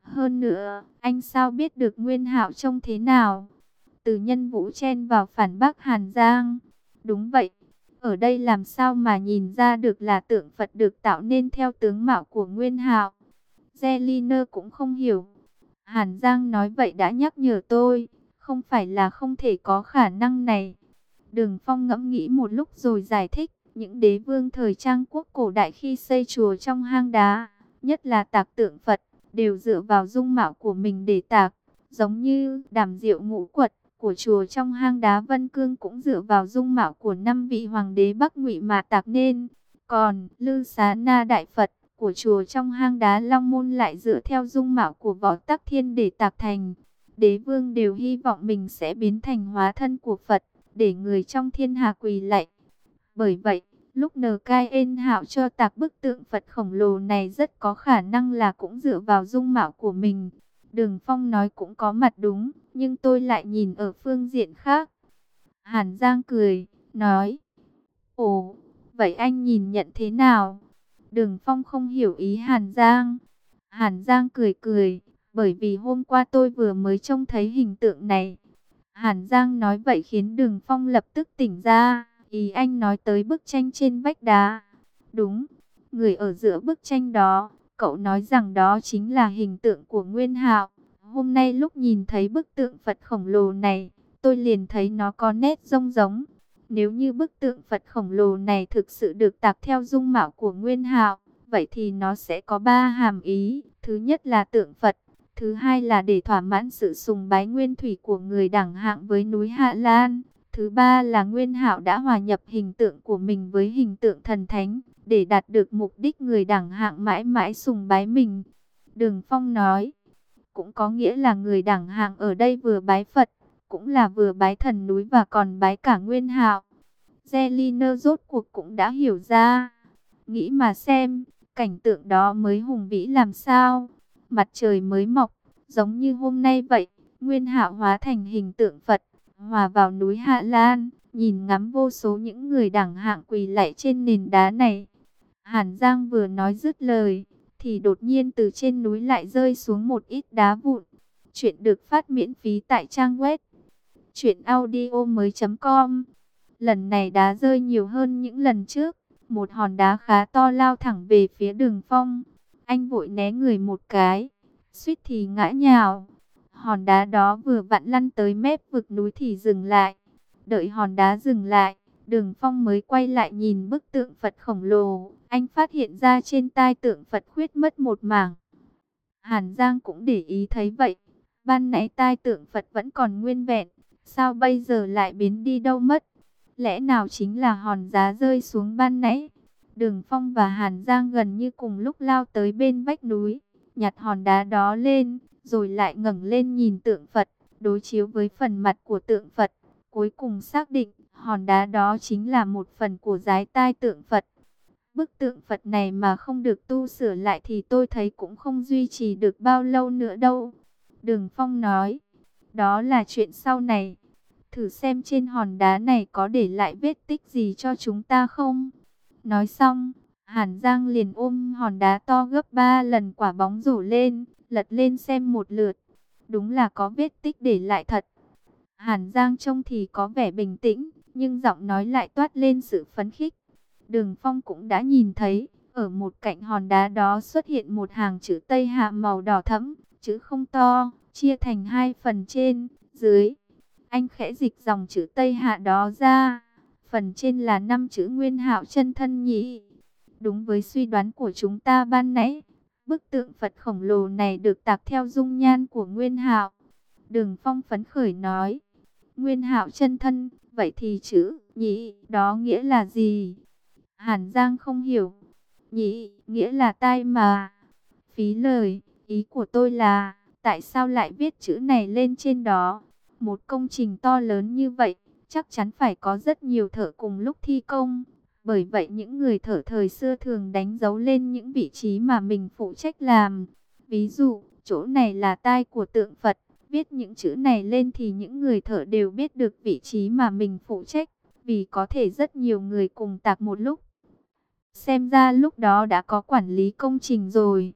Hơn nữa, anh sao biết được Nguyên Hạo trông thế nào? Từ Nhân Vũ chen vào phản bác Hàn Giang. Đúng vậy, ở đây làm sao mà nhìn ra được là tượng Phật được tạo nên theo tướng mạo của Nguyên Hạo? Zeliner cũng không hiểu. Hàn Giang nói vậy đã nhắc nhở tôi, không phải là không thể có khả năng này. Đường Phong ngẫm nghĩ một lúc rồi giải thích, những đế vương thời Trang Quốc cổ đại khi xây chùa trong hang đá, nhất là tạc tượng Phật, đều dựa vào dung mạo của mình để tạc, giống như Đàm Diệu Ngũ Quật của chùa trong hang đá Vân Cương cũng dựa vào dung mạo của năm vị hoàng đế Bắc Ngụy mà tạc nên. Còn Lư Xá Na Đại Phật của chùa trong hang đá Long Môn lại dựa theo dung mạo của Võ Tắc Thiên để tạc thành. Đế vương đều hy vọng mình sẽ biến thành hóa thân của Phật, để người trong thiên hạ quỳ lạy. Bởi vậy, lúc Nờ Cai Ên Hạo cho tạc bức tượng Phật khổng lồ này rất có khả năng là cũng dựa vào dung mạo của mình. Đường Phong nói cũng có mặt đúng, nhưng tôi lại nhìn ở phương diện khác. Hàn Giang cười, nói, ồ, vậy anh nhìn nhận thế nào? Đường Phong không hiểu ý Hàn Giang. Hàn Giang cười cười, bởi vì hôm qua tôi vừa mới trông thấy hình tượng này. Hàn Giang nói vậy khiến Đường Phong lập tức tỉnh ra, ý anh nói tới bức tranh trên vách đá. Đúng, người ở giữa bức tranh đó, cậu nói rằng đó chính là hình tượng của Nguyên Hạo. Hôm nay lúc nhìn thấy bức tượng Phật khổng lồ này, tôi liền thấy nó có nét giống giống. Nếu như bức tượng Phật khổng lồ này thực sự được tạc theo dung mạo của Nguyên Hạo, vậy thì nó sẽ có ba hàm ý. Thứ nhất là tượng Phật, thứ hai là để thỏa mãn sự sùng bái nguyên thủy của người đẳng hạng với núi Hạ Lan. Thứ ba là Nguyên Hạo đã hòa nhập hình tượng của mình với hình tượng thần thánh, để đạt được mục đích người đẳng hạng mãi mãi sùng bái mình. Đường Phong nói, cũng có nghĩa là người đẳng hạng ở đây vừa bái Phật, cũng là vừa bái thần núi và còn bái cả Nguyên Hạo. Zeliner rốt cuộc cũng đã hiểu ra. Nghĩ mà xem, cảnh tượng đó mới hùng vĩ làm sao. Mặt trời mới mọc, giống như hôm nay vậy, Nguyên Hạo hóa thành hình tượng Phật, hòa vào núi Hạ Lan, nhìn ngắm vô số những người đẳng hạng quỳ lạy trên nền đá này. Hàn Giang vừa nói dứt lời, thì đột nhiên từ trên núi lại rơi xuống một ít đá vụn. Chuyện được phát miễn phí tại trang web truyện audio mới chấm com. Lần này đá rơi nhiều hơn những lần trước. Một hòn đá khá to lao thẳng về phía Đường Phong. Anh vội né người một cái, suýt thì ngã nhào. Hòn đá đó vừa vặn lăn tới mép vực núi thì dừng lại. Đợi hòn đá dừng lại, Đường Phong mới quay lại nhìn bức tượng Phật khổng lồ. Anh phát hiện ra trên tai tượng Phật khuyết mất một mảng. Hàn Giang cũng để ý thấy vậy. Ban nãy tai tượng Phật vẫn còn nguyên vẹn, sao bây giờ lại biến đi đâu mất? Lẽ nào chính là hòn đá rơi xuống ban nãy? Đường Phong và Hàn Giang gần như cùng lúc lao tới bên vách núi, nhặt hòn đá đó lên, rồi lại ngẩng lên nhìn tượng Phật, đối chiếu với phần mặt của tượng Phật. Cuối cùng xác định, hòn đá đó chính là một phần của dái tai tượng Phật. Bức tượng Phật này mà không được tu sửa lại thì tôi thấy cũng không duy trì được bao lâu nữa đâu. Đường Phong nói, đó là chuyện sau này. Thử xem trên hòn đá này có để lại vết tích gì cho chúng ta không? Nói xong, Hàn Giang liền ôm hòn đá to gấp ba lần quả bóng rổ lên, lật lên xem một lượt. Đúng là có vết tích để lại thật. Hàn Giang trông thì có vẻ bình tĩnh, nhưng giọng nói lại toát lên sự phấn khích. Đường Phong cũng đã nhìn thấy, ở một cạnh hòn đá đó xuất hiện một hàng chữ Tây Hạ màu đỏ thẫm, chữ không to, chia thành hai phần trên, dưới. Anh khẽ dịch dòng chữ Tây Hạ đó ra. Phần trên là năm chữ Nguyên Hạo chân thân nhỉ. Đúng với suy đoán của chúng ta ban nãy, bức tượng Phật khổng lồ này được tạc theo dung nhan của Nguyên Hạo. Đường Phong phấn khởi nói, Nguyên Hạo chân thân, vậy thì chữ nhỉ đó nghĩa là gì? Hàn Giang không hiểu. Nhỉ, nghĩa là tai mà. Phí lời, ý của tôi là, tại sao lại viết chữ này lên trên đó? Một công trình to lớn như vậy, chắc chắn phải có rất nhiều thợ cùng lúc thi công. Bởi vậy những người thợ thời xưa thường đánh dấu lên những vị trí mà mình phụ trách làm. Ví dụ, chỗ này là tai của tượng Phật. Viết những chữ này lên thì những người thợ đều biết được vị trí mà mình phụ trách. Vì có thể rất nhiều người cùng tạc một lúc. Xem ra lúc đó đã có quản lý công trình rồi.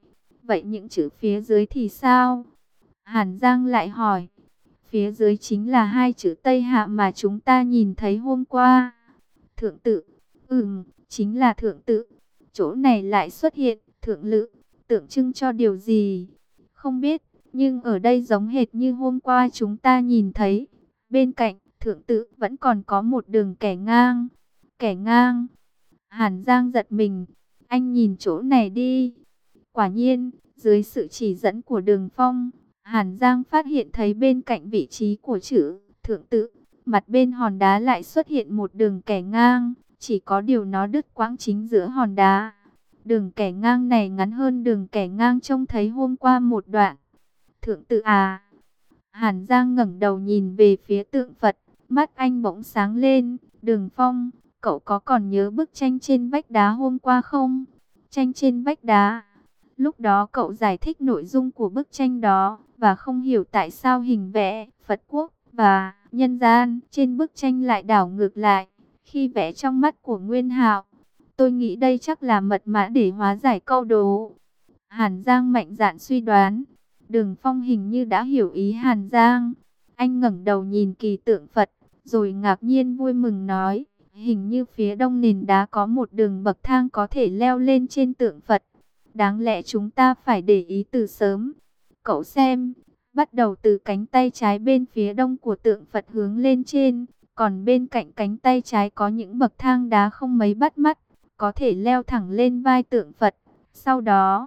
Vậy những chữ phía dưới thì sao? Hàn Giang lại hỏi. Phía dưới chính là hai chữ Tây Hạ mà chúng ta nhìn thấy hôm qua. Thượng tự. Ừm, chính là thượng tự. Chỗ này lại xuất hiện thượng lự, tượng trưng cho điều gì? Không biết, nhưng ở đây giống hệt như hôm qua chúng ta nhìn thấy. Bên cạnh thượng tự vẫn còn có một đường kẻ ngang. Kẻ ngang. Hàn Giang giật mình. Anh nhìn chỗ này đi. Quả nhiên, dưới sự chỉ dẫn của Đường Phong, Hàn Giang phát hiện thấy bên cạnh vị trí của chữ thượng tự, mặt bên hòn đá lại xuất hiện một đường kẻ ngang, chỉ có điều nó đứt quãng chính giữa hòn đá. Đường kẻ ngang này ngắn hơn đường kẻ ngang trông thấy hôm qua một đoạn. Thượng tự à? Hàn Giang ngẩng đầu nhìn về phía tượng Phật, mắt anh bỗng sáng lên. Đường Phong, cậu có còn nhớ bức tranh trên vách đá hôm qua không? Tranh trên vách đá. Lúc đó cậu giải thích nội dung của bức tranh đó và không hiểu tại sao hình vẽ Phật quốc và nhân gian trên bức tranh lại đảo ngược lại khi vẽ trong mắt của Nguyên Hạo. Tôi nghĩ đây chắc là mật mã để hóa giải câu đố. Hàn Giang mạnh dạn suy đoán. Đường Phong hình như đã hiểu ý Hàn Giang. Anh ngẩng đầu nhìn kỳ tượng Phật, rồi ngạc nhiên vui mừng nói, hình như phía đông nền đá có một đường bậc thang có thể leo lên trên tượng Phật. Đáng lẽ chúng ta phải để ý từ sớm. Cậu xem, bắt đầu từ cánh tay trái bên phía đông của tượng Phật hướng lên trên, còn bên cạnh cánh tay trái có những bậc thang đá không mấy bắt mắt, có thể leo thẳng lên vai tượng Phật. Sau đó,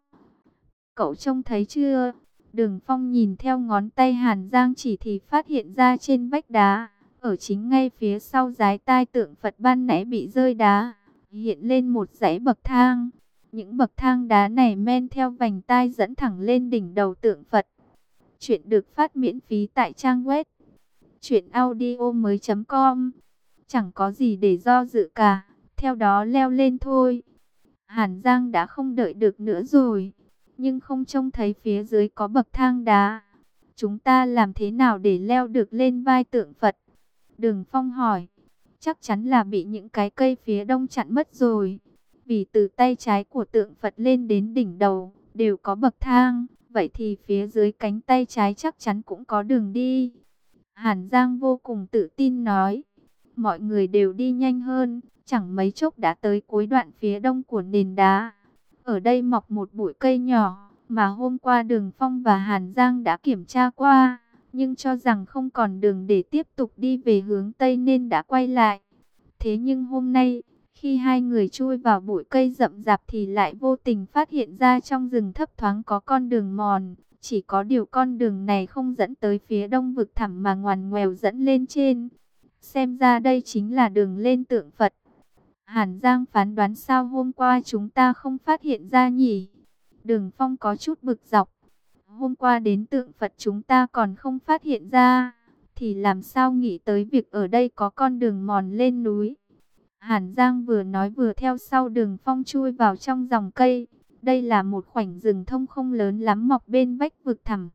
cậu trông thấy chưa? Đường Phong nhìn theo ngón tay Hàn Giang chỉ thì phát hiện ra trên vách đá, ở chính ngay phía sau dái tai tượng Phật ban nãy bị rơi đá, hiện lên một dãy bậc thang. Những bậc thang đá này men theo vành tai dẫn thẳng lên đỉnh đầu tượng Phật. Chuyện được phát miễn phí tại trang web truyện audio mới chấm com. Chẳng có gì để do dự cả, theo đó leo lên thôi. Hàn Giang đã không đợi được nữa rồi, nhưng không trông thấy phía dưới có bậc thang đá. Chúng ta làm thế nào để leo được lên vai tượng Phật? Đường Phong hỏi. Chắc chắn là bị những cái cây phía đông chặn mất rồi. Vì từ tay trái của tượng Phật lên đến đỉnh đầu đều có bậc thang, vậy thì phía dưới cánh tay trái chắc chắn cũng có đường đi. Hàn Giang vô cùng tự tin nói. Mọi người đều đi nhanh hơn, chẳng mấy chốc đã tới cuối đoạn phía đông của nền đá. Ở đây mọc một bụi cây nhỏ mà hôm qua Đường Phong và Hàn Giang đã kiểm tra qua, nhưng cho rằng không còn đường để tiếp tục đi về hướng Tây nên đã quay lại. Thế nhưng hôm nay, khi hai người chui vào bụi cây rậm rạp thì lại vô tình phát hiện ra trong rừng thấp thoáng có con đường mòn. Chỉ có điều con đường này không dẫn tới phía đông vực thẳm mà ngoằn ngoèo dẫn lên trên. Xem ra đây chính là đường lên tượng Phật. Hàn Giang phán đoán sao hôm qua chúng ta không phát hiện ra nhỉ? Đường Phong có chút bực dọc. Hôm qua đến tượng Phật chúng ta còn không phát hiện ra, thì làm sao nghĩ tới việc ở đây có con đường mòn lên núi? Hàn Giang vừa nói vừa theo sau Đường Phong chui vào trong dòng cây. Đây là một khoảnh rừng thông không lớn lắm mọc bên vách vực thẳm.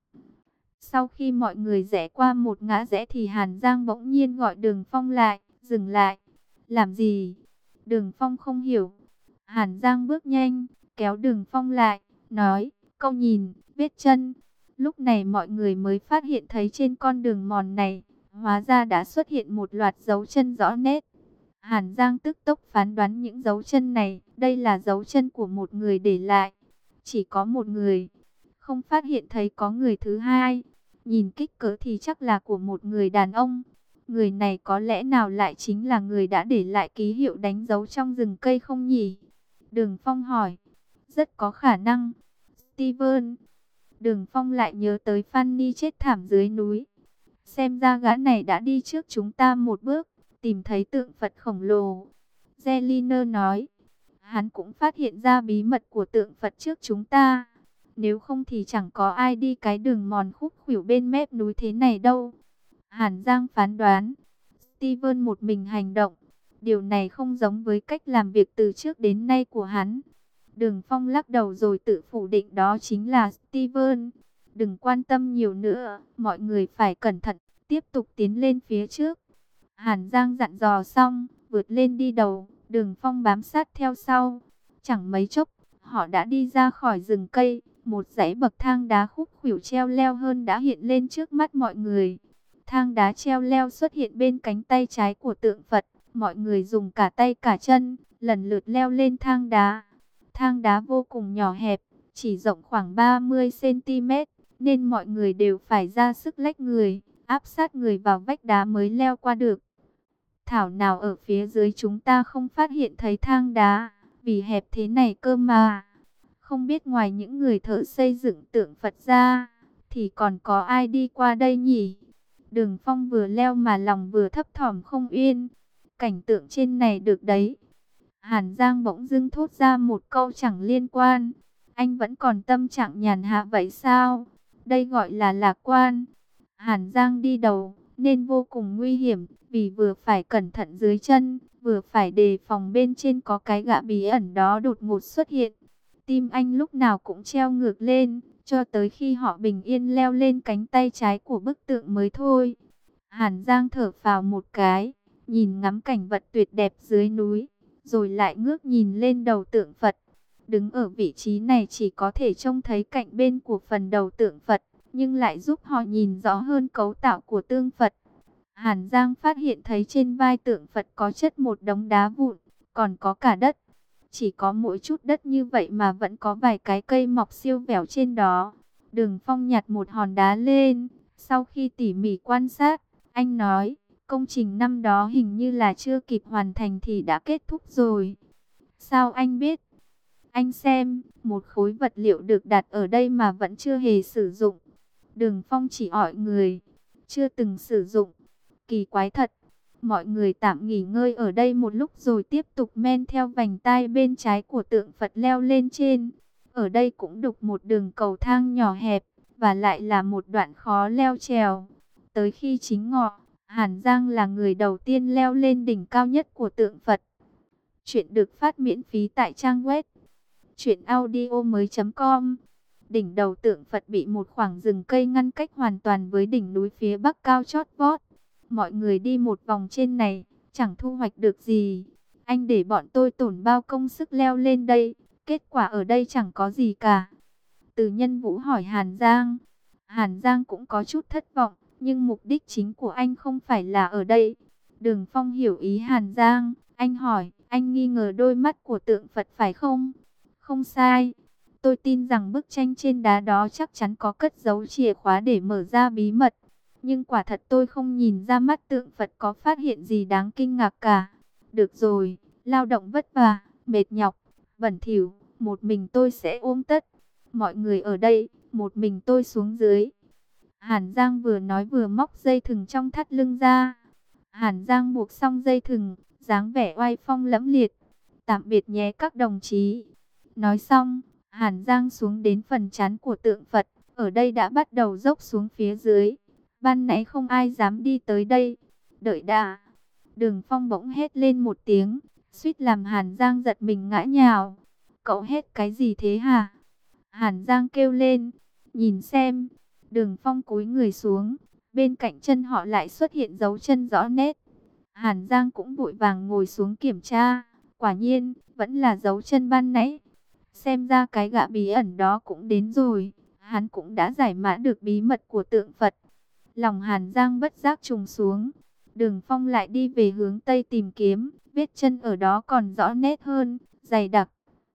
Sau khi mọi người rẽ qua một ngã rẽ thì Hàn Giang bỗng nhiên gọi Đường Phong lại, dừng lại. Làm gì? Đường Phong không hiểu. Hàn Giang bước nhanh, kéo Đường Phong lại, nói, cậu nhìn, vết chân. Lúc này mọi người mới phát hiện thấy trên con đường mòn này, hóa ra đã xuất hiện một loạt dấu chân rõ nét. Hàn Giang tức tốc phán đoán những dấu chân này, đây là dấu chân của một người để lại. Chỉ có một người, không phát hiện thấy có người thứ hai. Nhìn kích cỡ thì chắc là của một người đàn ông. Người này có lẽ nào lại chính là người đã để lại ký hiệu đánh dấu trong rừng cây không nhỉ? Đường Phong hỏi. Rất có khả năng. Steven. Đường Phong lại nhớ tới Fanny chết thảm dưới núi. Xem ra gã này đã đi trước chúng ta một bước, tìm thấy tượng Phật khổng lồ. Zeliner nói. Hắn cũng phát hiện ra bí mật của tượng Phật trước chúng ta. Nếu không thì chẳng có ai đi cái đường mòn khúc khuỷu bên mép núi thế này đâu. Hàn Giang phán đoán. Steven một mình hành động. Điều này không giống với cách làm việc từ trước đến nay của hắn. Đường Phong lắc đầu rồi tự phủ định đó chính là Steven. Đừng quan tâm nhiều nữa, mọi người phải cẩn thận, tiếp tục tiến lên phía trước. Hàn Giang dặn dò xong, vượt lên đi đầu, Đường Phong bám sát theo sau. Chẳng mấy chốc, họ đã đi ra khỏi rừng cây, một dãy bậc thang đá khúc khuỷu treo leo hơn đã hiện lên trước mắt mọi người. Thang đá treo leo xuất hiện bên cánh tay trái của tượng Phật. Mọi người dùng cả tay cả chân, lần lượt leo lên thang đá. Thang đá vô cùng nhỏ hẹp, chỉ rộng khoảng ba mươi xăng ti mét, nên mọi người đều phải ra sức lách người, áp sát người vào vách đá mới leo qua được. Thảo nào ở phía dưới chúng ta không phát hiện thấy thang đá, vì hẹp thế này cơ mà. Không biết ngoài những người thợ xây dựng tượng Phật ra, thì còn có ai đi qua đây nhỉ? Đường Phong vừa leo mà lòng vừa thấp thỏm không yên. Cảnh tượng trên này được đấy. Hàn Giang bỗng dưng thốt ra một câu chẳng liên quan. Anh vẫn còn tâm trạng nhàn hạ vậy sao? Đây gọi là lạc quan. Hàn Giang đi đầu, nên vô cùng nguy hiểm, vì vừa phải cẩn thận dưới chân, vừa phải đề phòng bên trên có cái gã bí ẩn đó đột ngột xuất hiện. Tim anh lúc nào cũng treo ngược lên, cho tới khi họ bình yên leo lên cánh tay trái của bức tượng mới thôi. Hàn Giang thở phào một cái, nhìn ngắm cảnh vật tuyệt đẹp dưới núi, rồi lại ngước nhìn lên đầu tượng Phật. Đứng ở vị trí này chỉ có thể trông thấy cạnh bên của phần đầu tượng Phật, nhưng lại giúp họ nhìn rõ hơn cấu tạo của tượng Phật. Hàn Giang phát hiện thấy trên vai tượng Phật có chất một đống đá vụn, còn có cả đất. Chỉ có mỗi chút đất như vậy mà vẫn có vài cái cây mọc siêu vẹo trên đó. Đường Phong nhặt một hòn đá lên, sau khi tỉ mỉ quan sát, anh nói, công trình năm đó hình như là chưa kịp hoàn thành thì đã kết thúc rồi. Sao anh biết? Anh xem, một khối vật liệu được đặt ở đây mà vẫn chưa hề sử dụng. Đường Phong chỉ ỏi người, chưa từng sử dụng. Kỳ quái thật. Mọi người tạm nghỉ ngơi ở đây một lúc rồi tiếp tục men theo vành tai bên trái của tượng Phật leo lên trên. Ở đây cũng đục một đường cầu thang nhỏ hẹp, và lại là một đoạn khó leo trèo. Tới khi chính ngọ, Hàn Giang là người đầu tiên leo lên đỉnh cao nhất của tượng Phật. Chuyện được phát miễn phí tại trang web truyện audio mới chấm com. Đỉnh đầu tượng Phật bị một khoảng rừng cây ngăn cách hoàn toàn với đỉnh núi phía bắc cao chót vót. Mọi người đi một vòng trên này, chẳng thu hoạch được gì. Anh để bọn tôi tổn bao công sức leo lên đây, kết quả ở đây chẳng có gì cả. Từ Nhân Vũ hỏi Hàn Giang. Hàn Giang cũng có chút thất vọng, nhưng mục đích chính của anh không phải là ở đây. Đường Phong hiểu ý Hàn Giang, anh hỏi, anh nghi ngờ đôi mắt của tượng Phật phải không? Không sai. Tôi tin rằng bức tranh trên đá đó chắc chắn có cất giấu chìa khóa để mở ra bí mật. Nhưng quả thật tôi không nhìn ra mắt tượng Phật có phát hiện gì đáng kinh ngạc cả. Được rồi, lao động vất vả, mệt nhọc, bẩn thỉu, một mình tôi sẽ ôm tất. Mọi người ở đây, một mình tôi xuống dưới. Hàn Giang vừa nói vừa móc dây thừng trong thắt lưng ra. Hàn Giang buộc xong dây thừng, dáng vẻ oai phong lẫm liệt. Tạm biệt nhé các đồng chí. Nói xong, Hàn Giang xuống đến phần trán của tượng Phật. Ở đây đã bắt đầu dốc xuống phía dưới. Ban nãy không ai dám đi tới đây. Đợi đã. Đường Phong bỗng hét lên một tiếng, suýt làm Hàn Giang giật mình ngã nhào. Cậu hét cái gì thế hả? Hàn Giang kêu lên. Nhìn xem. Đường Phong cúi người xuống. Bên cạnh chân họ lại xuất hiện dấu chân rõ nét. Hàn Giang cũng vội vàng ngồi xuống kiểm tra. Quả nhiên, vẫn là dấu chân ban nãy. Xem ra cái gã bí ẩn đó cũng đến rồi. Hắn cũng đã giải mã được bí mật của tượng Phật. Lòng Hàn Giang bất giác trùng xuống. Đường Phong lại đi về hướng Tây tìm kiếm. Vết chân ở đó còn rõ nét hơn, dày đặc.